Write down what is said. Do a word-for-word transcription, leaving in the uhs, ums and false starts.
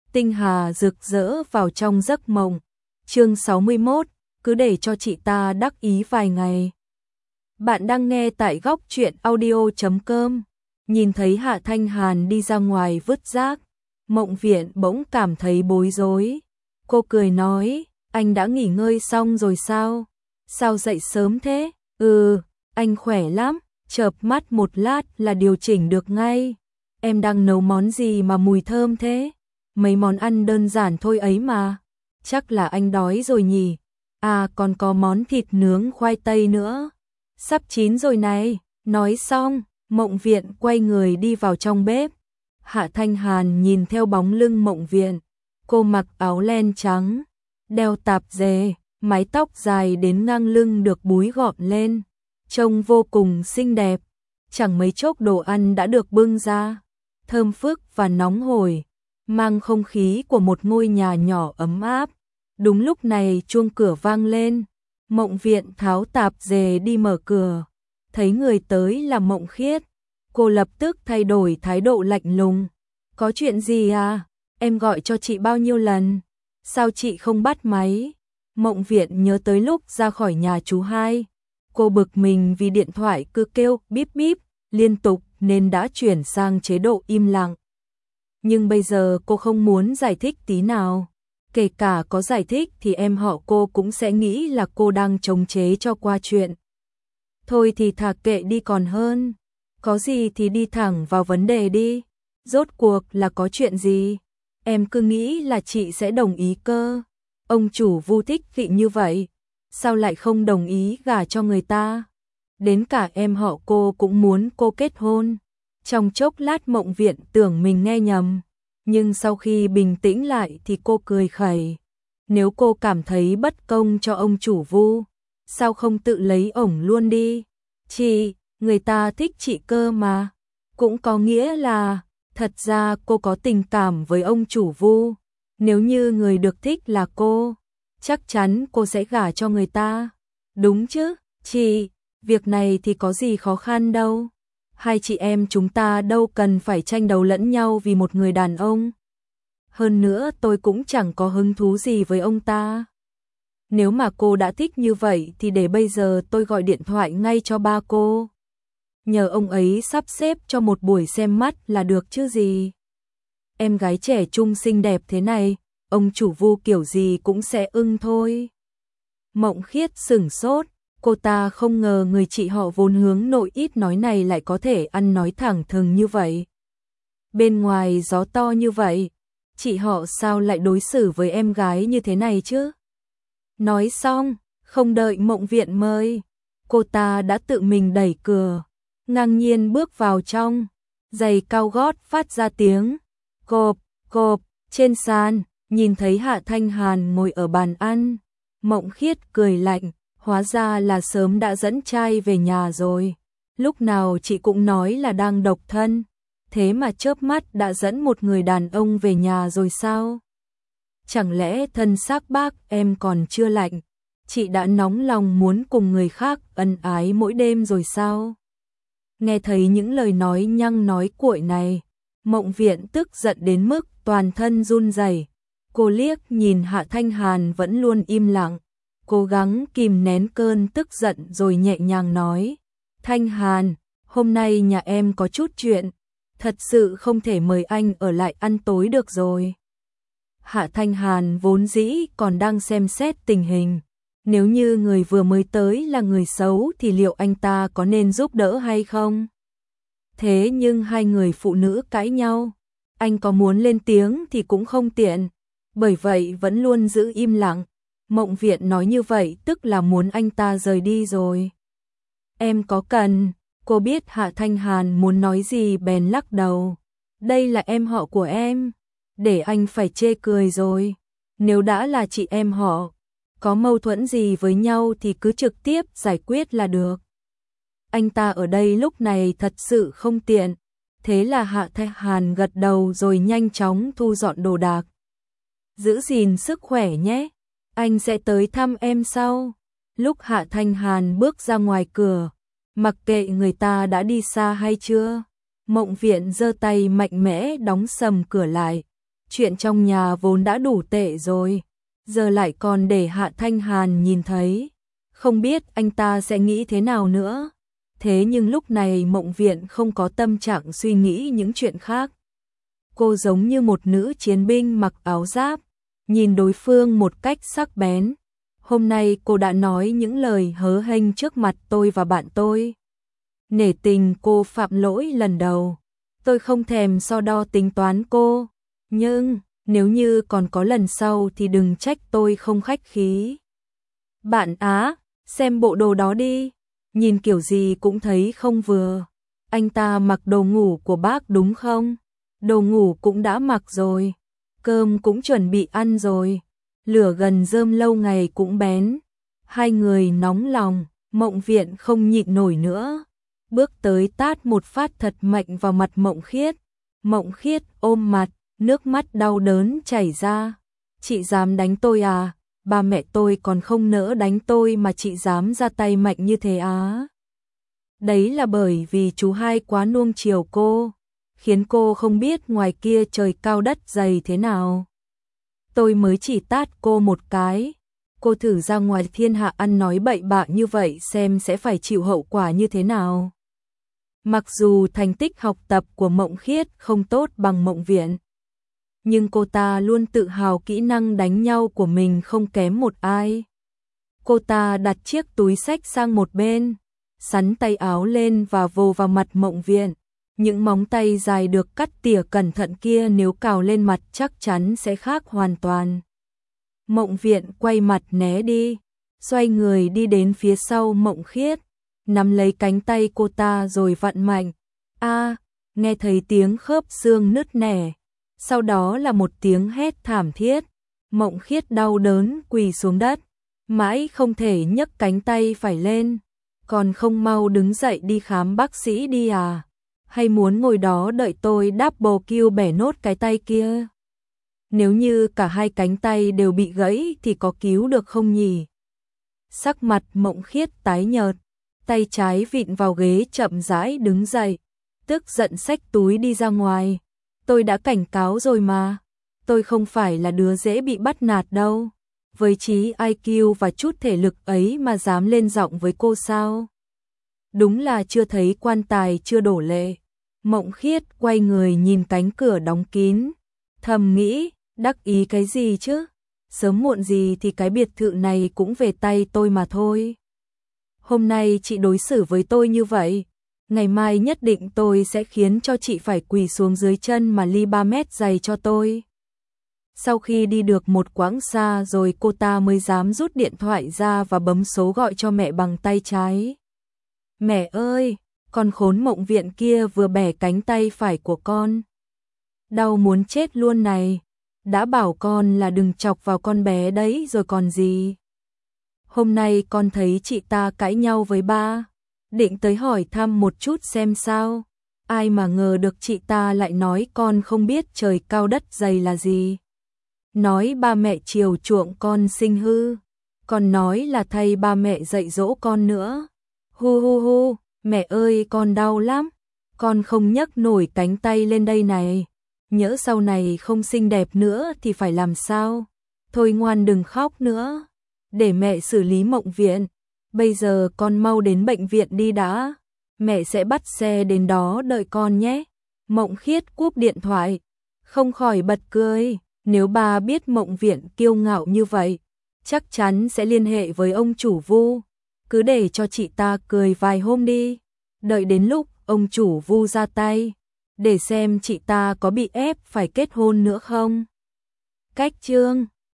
tinh hà rực rỡ vào trong giấc mộng. Chương sáu mươi mốt, cứ để cho chị ta đắc ý vài ngày. Bạn đang nghe tại góc truyện audio chấm com. Nhìn thấy Hạ Thanh Hàn đi ra ngoài vứt rác, Mộng Viện bỗng cảm thấy bối rối. Cô cười nói, anh đã nghỉ ngơi xong rồi sao? Sao dậy sớm thế? Ừ, anh khỏe lắm, chợp mắt một lát là điều chỉnh được ngay. Em đang nấu món gì mà mùi thơm thế? Mấy món ăn đơn giản thôi ấy mà. Chắc là anh đói rồi nhỉ? À còn có món thịt nướng khoai tây nữa. Sắp chín rồi này. Nói xong, Mộng Viện quay người đi vào trong bếp. Hạ Thanh Hàn nhìn theo bóng lưng Mộng Viện. Cô mặc áo len trắng, đeo tạp dề, mái tóc dài đến ngang lưng được búi gọn lên. Trông vô cùng xinh đẹp. Chẳng mấy chốc đồ ăn đã được bưng ra. Thơm phức và nóng hổi, mang không khí của một ngôi nhà nhỏ ấm áp. Đúng lúc này chuông cửa vang lên. Mộng Viện tháo tạp dề đi mở cửa. Thấy người tới là Mộng Khiết. Cô lập tức thay đổi thái độ lạnh lùng. Có chuyện gì à? Em gọi cho chị bao nhiêu lần? Sao chị không bắt máy? Mộng Viện nhớ tới lúc ra khỏi nhà chú hai. Cô bực mình vì điện thoại cứ kêu bíp bíp liên tục nên đã chuyển sang chế độ im lặng. Nhưng bây giờ cô không muốn giải thích tí nào. Kể cả có giải thích thì em họ cô cũng sẽ nghĩ là cô đang chống chế cho qua chuyện. Thôi thì thà kệ đi còn hơn. Có gì thì đi thẳng vào vấn đề đi. Rốt cuộc là có chuyện gì? Em cứ nghĩ là chị sẽ đồng ý cơ. Ông chủ Vu thích vị như vậy, sao lại không đồng ý gả cho người ta? Đến cả em họ cô cũng muốn cô kết hôn. Trong chốc lát Mộng Viện tưởng mình nghe nhầm, nhưng sau khi bình tĩnh lại thì cô cười khẩy. Nếu cô cảm thấy bất công cho ông chủ Vu, sao không tự lấy ổng luôn đi? Chị, người ta thích chị cơ mà. Cũng có nghĩa là, thật ra cô có tình cảm với ông chủ Vu. Nếu như người được thích là cô, chắc chắn cô sẽ gả cho người ta. Đúng chứ, chị, việc này thì có gì khó khăn đâu. Hai chị em chúng ta đâu cần phải tranh đấu lẫn nhau vì một người đàn ông. Hơn nữa tôi cũng chẳng có hứng thú gì với ông ta. Nếu mà cô đã thích như vậy thì để bây giờ tôi gọi điện thoại ngay cho ba cô. Nhờ ông ấy sắp xếp cho một buổi xem mắt là được chứ gì. Em gái trẻ trung xinh đẹp thế này, ông chủ Vu kiểu gì cũng sẽ ưng thôi. Mộng Khiết sửng sốt, cô ta không ngờ người chị họ vốn hướng nội ít nói này lại có thể ăn nói thẳng thừng như vậy. Bên ngoài gió to như vậy, chị họ sao lại đối xử với em gái như thế này chứ? Nói xong, không đợi Mộng Viện mời, cô ta đã tự mình đẩy cửa, ngang nhiên bước vào trong, giày cao gót phát ra tiếng cộp, cộp, trên sàn, nhìn thấy Hạ Thanh Hàn ngồi ở bàn ăn. Mộng Khiết cười lạnh, hóa ra là sớm đã dẫn trai về nhà rồi. Lúc nào chị cũng nói là đang độc thân, thế mà chớp mắt đã dẫn một người đàn ông về nhà rồi sao? Chẳng lẽ thân xác bác em còn chưa lạnh, chị đã nóng lòng muốn cùng người khác ân ái mỗi đêm rồi sao? Nghe thấy những lời nói nhăng nói cuội này, Mộng Viện tức giận đến mức toàn thân run rẩy. Cô liếc nhìn Hạ Thanh Hàn vẫn luôn im lặng, cố gắng kìm nén cơn tức giận rồi nhẹ nhàng nói. Thanh Hàn, hôm nay nhà em có chút chuyện, thật sự không thể mời anh ở lại ăn tối được rồi. Hạ Thanh Hàn vốn dĩ còn đang xem xét tình hình. Nếu như người vừa mới tới là người xấu thì liệu anh ta có nên giúp đỡ hay không? Thế nhưng hai người phụ nữ cãi nhau, anh có muốn lên tiếng thì cũng không tiện, bởi vậy vẫn luôn giữ im lặng. Mộng Viện nói như vậy tức là muốn anh ta rời đi rồi. Em có cần, cô biết Hạ Thanh Hàn muốn nói gì bèn lắc đầu. Đây là em họ của em, để anh phải chê cười rồi. Nếu đã là chị em họ, có mâu thuẫn gì với nhau thì cứ trực tiếp giải quyết là được. Anh ta ở đây lúc này thật sự không tiện. Thế là Hạ Thanh Hàn gật đầu rồi nhanh chóng thu dọn đồ đạc. Giữ gìn sức khỏe nhé, anh sẽ tới thăm em sau. Lúc Hạ Thanh Hàn bước ra ngoài cửa, mặc kệ người ta đã đi xa hay chưa, Mộng Viện giơ tay mạnh mẽ đóng sầm cửa lại. chuyện trong nhà vốn đã đủ tệ rồi, giờ lại còn để Hạ Thanh Hàn nhìn thấy, không biết anh ta sẽ nghĩ thế nào nữa. Thế nhưng lúc này Mộng Viện không có tâm trạng suy nghĩ những chuyện khác. Cô giống như một nữ chiến binh mặc áo giáp, nhìn đối phương một cách sắc bén. Hôm nay cô đã nói những lời hớ hênh trước mặt tôi và bạn tôi. Nể tình cô phạm lỗi lần đầu, tôi không thèm so đo tính toán cô. Nhưng, nếu như còn có lần sau thì đừng trách tôi không khách khí. Bạn á, xem bộ đồ đó đi, nhìn kiểu gì cũng thấy không vừa. Anh ta mặc đồ ngủ của bác đúng không? Đồ ngủ cũng đã mặc rồi, cơm cũng chuẩn bị ăn rồi, lửa gần rơm lâu ngày cũng bén. Hai người nóng lòng, Mộng Viện không nhịn nổi nữa, bước tới tát một phát thật mạnh vào mặt Mộng Khiết. Mộng Khiết ôm mặt, nước mắt đau đớn chảy ra. Chị dám đánh tôi à? Ba mẹ tôi còn không nỡ đánh tôi mà chị dám ra tay mạnh như thế á? Đấy là bởi vì chú hai quá nuông chiều cô, khiến cô không biết ngoài kia trời cao đất dày thế nào. Tôi mới chỉ tát cô một cái, cô thử ra ngoài thiên hạ ăn nói bậy bạ như vậy xem sẽ phải chịu hậu quả như thế nào. Mặc dù thành tích học tập của Mộng Khiết không tốt bằng Mộng Viện, nhưng cô ta luôn tự hào kỹ năng đánh nhau của mình không kém một ai. Cô ta đặt chiếc túi xách sang một bên, xắn tay áo lên và vồ vào mặt Mộng Viện. Những móng tay dài được cắt tỉa cẩn thận kia nếu cào lên mặt chắc chắn sẽ khác hoàn toàn. Mộng Viện quay mặt né đi, xoay người đi đến phía sau Mộng Khiết, nắm lấy cánh tay cô ta rồi vặn mạnh. A, nghe thấy tiếng khớp xương nứt nẻ, sau đó là một tiếng hét thảm thiết. Mộng Khiết đau đớn quỳ xuống đất, mãi không thể nhấc cánh tay phải lên. Còn không mau đứng dậy đi khám bác sĩ đi à? Hay muốn ngồi đó đợi tôi double kill bẻ nốt cái tay kia? Nếu như cả hai cánh tay đều bị gãy thì có cứu được không nhỉ? Sắc mặt Mộng Khiết tái nhợt, tay trái vịn vào ghế chậm rãi đứng dậy, tức giận xách túi đi ra ngoài. Tôi đã cảnh cáo rồi mà, tôi không phải là đứa dễ bị bắt nạt đâu. Với trí i kiu và chút thể lực ấy mà dám lên giọng với cô sao? Đúng là chưa thấy quan tài chưa đổ lệ. Mộng Khiết quay người nhìn cánh cửa đóng kín, thầm nghĩ, đắc ý cái gì chứ? Sớm muộn gì thì cái biệt thự này cũng về tay tôi mà thôi. Hôm nay chị đối xử với tôi như vậy, ngày mai nhất định tôi sẽ khiến cho chị phải quỳ xuống dưới chân mà ly ba mét giày cho tôi. Sau khi đi được một quãng xa rồi cô ta mới dám rút điện thoại ra và bấm số gọi cho mẹ bằng tay trái. Mẹ ơi, con khốn Mộng Viện kia vừa bẻ cánh tay phải của con. Đau muốn chết luôn này, đã bảo con là đừng chọc vào con bé đấy rồi còn gì. Hôm nay con thấy chị ta cãi nhau với ba, định tới hỏi thăm một chút xem sao. Ai mà ngờ được chị ta lại nói con không biết trời cao đất dày là gì. Nói ba mẹ chiều chuộng con sinh hư, còn nói là thay ba mẹ dạy dỗ con nữa. Hu hu hu, mẹ ơi con đau lắm, con không nhấc nổi cánh tay lên đây này. Nhỡ sau này không xinh đẹp nữa thì phải làm sao? Thôi ngoan đừng khóc nữa, để mẹ xử lý Mộng Viện. Bây giờ con mau đến bệnh viện đi đã, mẹ sẽ bắt xe đến đó đợi con nhé. Mộng Khiết cúp điện thoại, không khỏi bật cười. Nếu bà biết Mộng Viện kiêu ngạo như vậy, chắc chắn sẽ liên hệ với ông chủ Vu. Cứ để cho chị ta cười vài hôm đi, đợi đến lúc ông chủ Vu ra tay, để xem chị ta có bị ép phải kết hôn nữa không. Cách chương